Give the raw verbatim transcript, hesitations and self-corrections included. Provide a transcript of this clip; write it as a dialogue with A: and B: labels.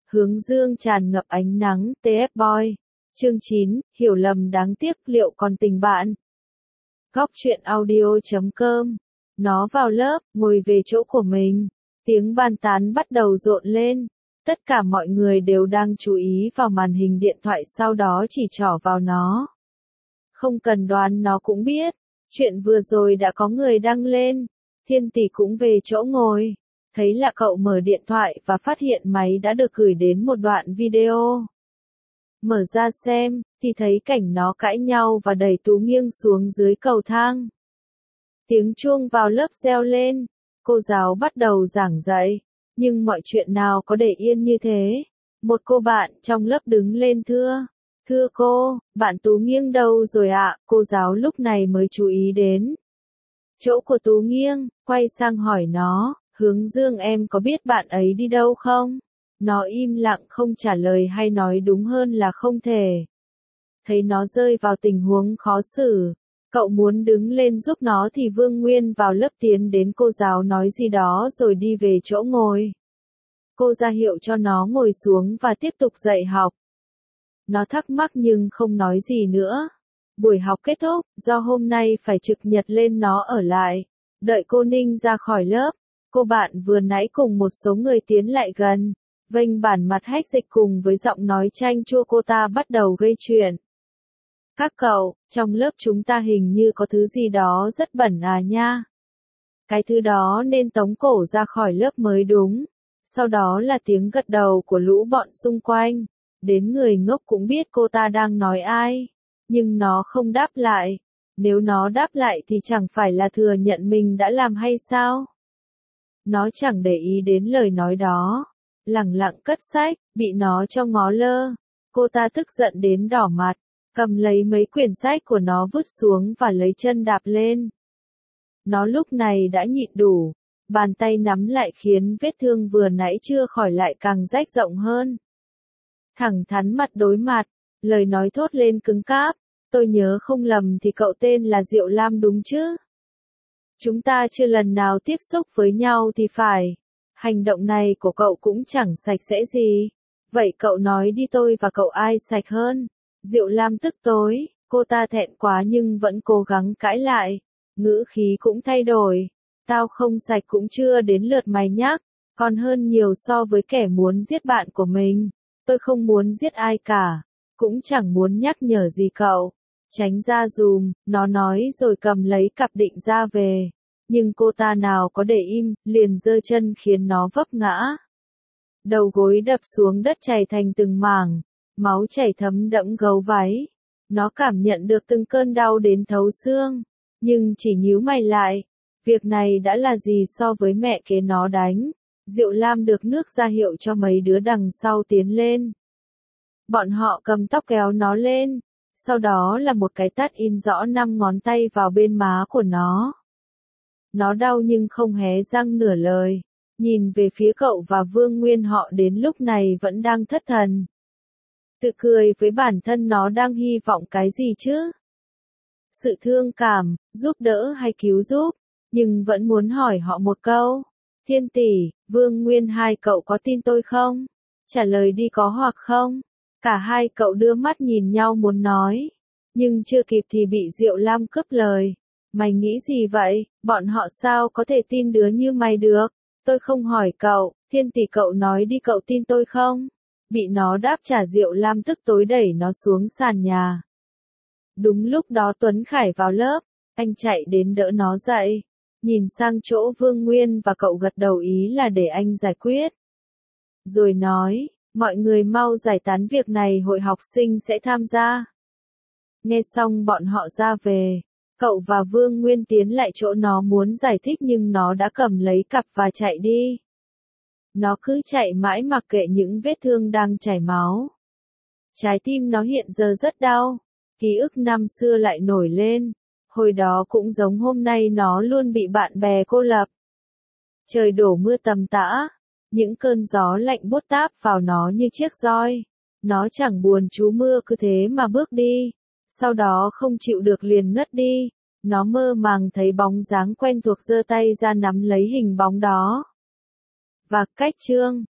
A: Hướng dương tràn ngập ánh nắng, tê ép Boy. Chương chín, hiểu lầm đáng tiếc, liệu còn tình bạn? Góc truyện audio chấm com. Nó vào lớp, ngồi về chỗ của mình. Tiếng bàn tán bắt đầu rộn lên. Tất cả mọi người đều đang chú ý vào màn hình điện thoại, sau đó chỉ trỏ vào nó. Không cần đoán nó cũng biết. Chuyện vừa rồi đã có người đăng lên. Thiên tỷ cũng về chỗ ngồi. Thấy là cậu mở điện thoại và phát hiện máy đã được gửi đến một đoạn video. Mở ra xem, thì thấy cảnh nó cãi nhau và đẩy Tú Nghiêng xuống dưới cầu thang. Tiếng chuông vào lớp reo lên, cô giáo bắt đầu giảng dạy, nhưng mọi chuyện nào có để yên như thế. Một cô bạn trong lớp đứng lên thưa, thưa cô, bạn Tú Nghiêng đâu rồi ạ? Cô giáo lúc này mới chú ý đến chỗ của Tú Nghiêng, quay sang hỏi nó, Hướng Dương em có biết bạn ấy đi đâu không? Nó im lặng không trả lời, hay nói đúng hơn là không thể. Thấy nó rơi vào tình huống khó xử, cậu muốn đứng lên giúp nó thì Vương Nguyên vào lớp tiến đến cô giáo nói gì đó rồi đi về chỗ ngồi. Cô ra hiệu cho nó ngồi xuống và tiếp tục dạy học. Nó thắc mắc nhưng không nói gì nữa. Buổi học kết thúc, do hôm nay phải trực nhật lên nó ở lại. Đợi cô Ninh ra khỏi lớp, cô bạn vừa nãy cùng một số người tiến lại gần. Vênh bản mặt hách dịch cùng với giọng nói chanh chua cô ta bắt đầu gây chuyện. Các cậu, trong lớp chúng ta hình như có thứ gì đó rất bẩn à nha. Cái thứ đó nên tống cổ ra khỏi lớp mới đúng. Sau đó là tiếng gật đầu của lũ bọn xung quanh. Đến người ngốc cũng biết cô ta đang nói ai. Nhưng nó không đáp lại. Nếu nó đáp lại thì chẳng phải là thừa nhận mình đã làm hay sao? Nó chẳng để ý đến lời nói đó. Lẳng lặng cất sách, bị nó cho ngó lơ. Cô ta tức giận đến đỏ mặt, cầm lấy mấy quyển sách của nó vứt xuống và lấy chân đạp lên. Nó lúc này đã nhịn đủ, bàn tay nắm lại khiến vết thương vừa nãy chưa khỏi lại càng rách rộng hơn. Thẳng thắn mặt đối mặt, lời nói thốt lên cứng cáp, tôi nhớ không lầm thì cậu tên là Diệu Lam đúng chứ? Chúng ta chưa lần nào tiếp xúc với nhau thì phải. Hành động này của cậu cũng chẳng sạch sẽ gì. Vậy cậu nói đi, tôi và cậu ai sạch hơn? Diệu Lam tức tối, cô ta thẹn quá nhưng vẫn cố gắng cãi lại. Ngữ khí cũng thay đổi. Tao không sạch cũng chưa đến lượt mày nhắc. Còn hơn nhiều so với kẻ muốn giết bạn của mình. Tôi không muốn giết ai cả. Cũng chẳng muốn nhắc nhở gì cậu. Tránh ra dùm, nó nói rồi cầm lấy cặp định ra về. Nhưng cô ta nào có để im, liền giơ chân khiến nó vấp ngã. Đầu gối đập xuống đất chảy thành từng mảng, máu chảy thấm đẫm gấu váy. Nó cảm nhận được từng cơn đau đến thấu xương, nhưng chỉ nhíu mày lại. Việc này đã là gì so với mẹ kế nó đánh. Diệu Lam được nước ra hiệu cho mấy đứa đằng sau tiến lên. Bọn họ cầm tóc kéo nó lên, sau đó là một cái tát in rõ năm ngón tay vào bên má của nó. Nó đau nhưng không hé răng nửa lời, nhìn về phía cậu và Vương Nguyên, họ đến lúc này vẫn đang thất thần. Tự cười với bản thân nó đang hy vọng cái gì chứ? Sự thương cảm, giúp đỡ hay cứu giúp, nhưng vẫn muốn hỏi họ một câu. Thiên tỷ, Vương Nguyên, hai cậu có tin tôi không? Trả lời đi có hoặc không? Cả hai cậu đưa mắt nhìn nhau muốn nói, nhưng chưa kịp thì bị Diệu Lam cướp lời. Mày nghĩ gì vậy? Bọn họ sao có thể tin đứa như mày được? Tôi không hỏi cậu, Thiên tỷ cậu nói đi, cậu tin tôi không? Bị nó đáp trả, Diệu Lam tức tối đẩy nó xuống sàn nhà. Đúng lúc đó Tuấn Khải vào lớp, anh chạy đến đỡ nó dậy, nhìn sang chỗ Vương Nguyên và cậu gật đầu ý là để anh giải quyết. Rồi nói, mọi người mau giải tán, việc này hội học sinh sẽ tham gia. Nghe xong bọn họ ra về. Cậu và Vương Nguyên tiến lại chỗ nó muốn giải thích nhưng nó đã cầm lấy cặp và chạy đi. Nó cứ chạy mãi mặc kệ những vết thương đang chảy máu. Trái tim nó hiện giờ rất đau. Ký ức năm xưa lại nổi lên. Hồi đó cũng giống hôm nay, nó luôn bị bạn bè cô lập. Trời đổ mưa tầm tã. Những cơn gió lạnh buốt táp vào nó như chiếc roi. Nó chẳng buồn trú mưa, cứ thế mà bước đi. Sau đó không chịu được liền ngất đi. Nó mơ màng thấy bóng dáng quen thuộc, giơ tay ra nắm lấy hình bóng đó. Và cách chương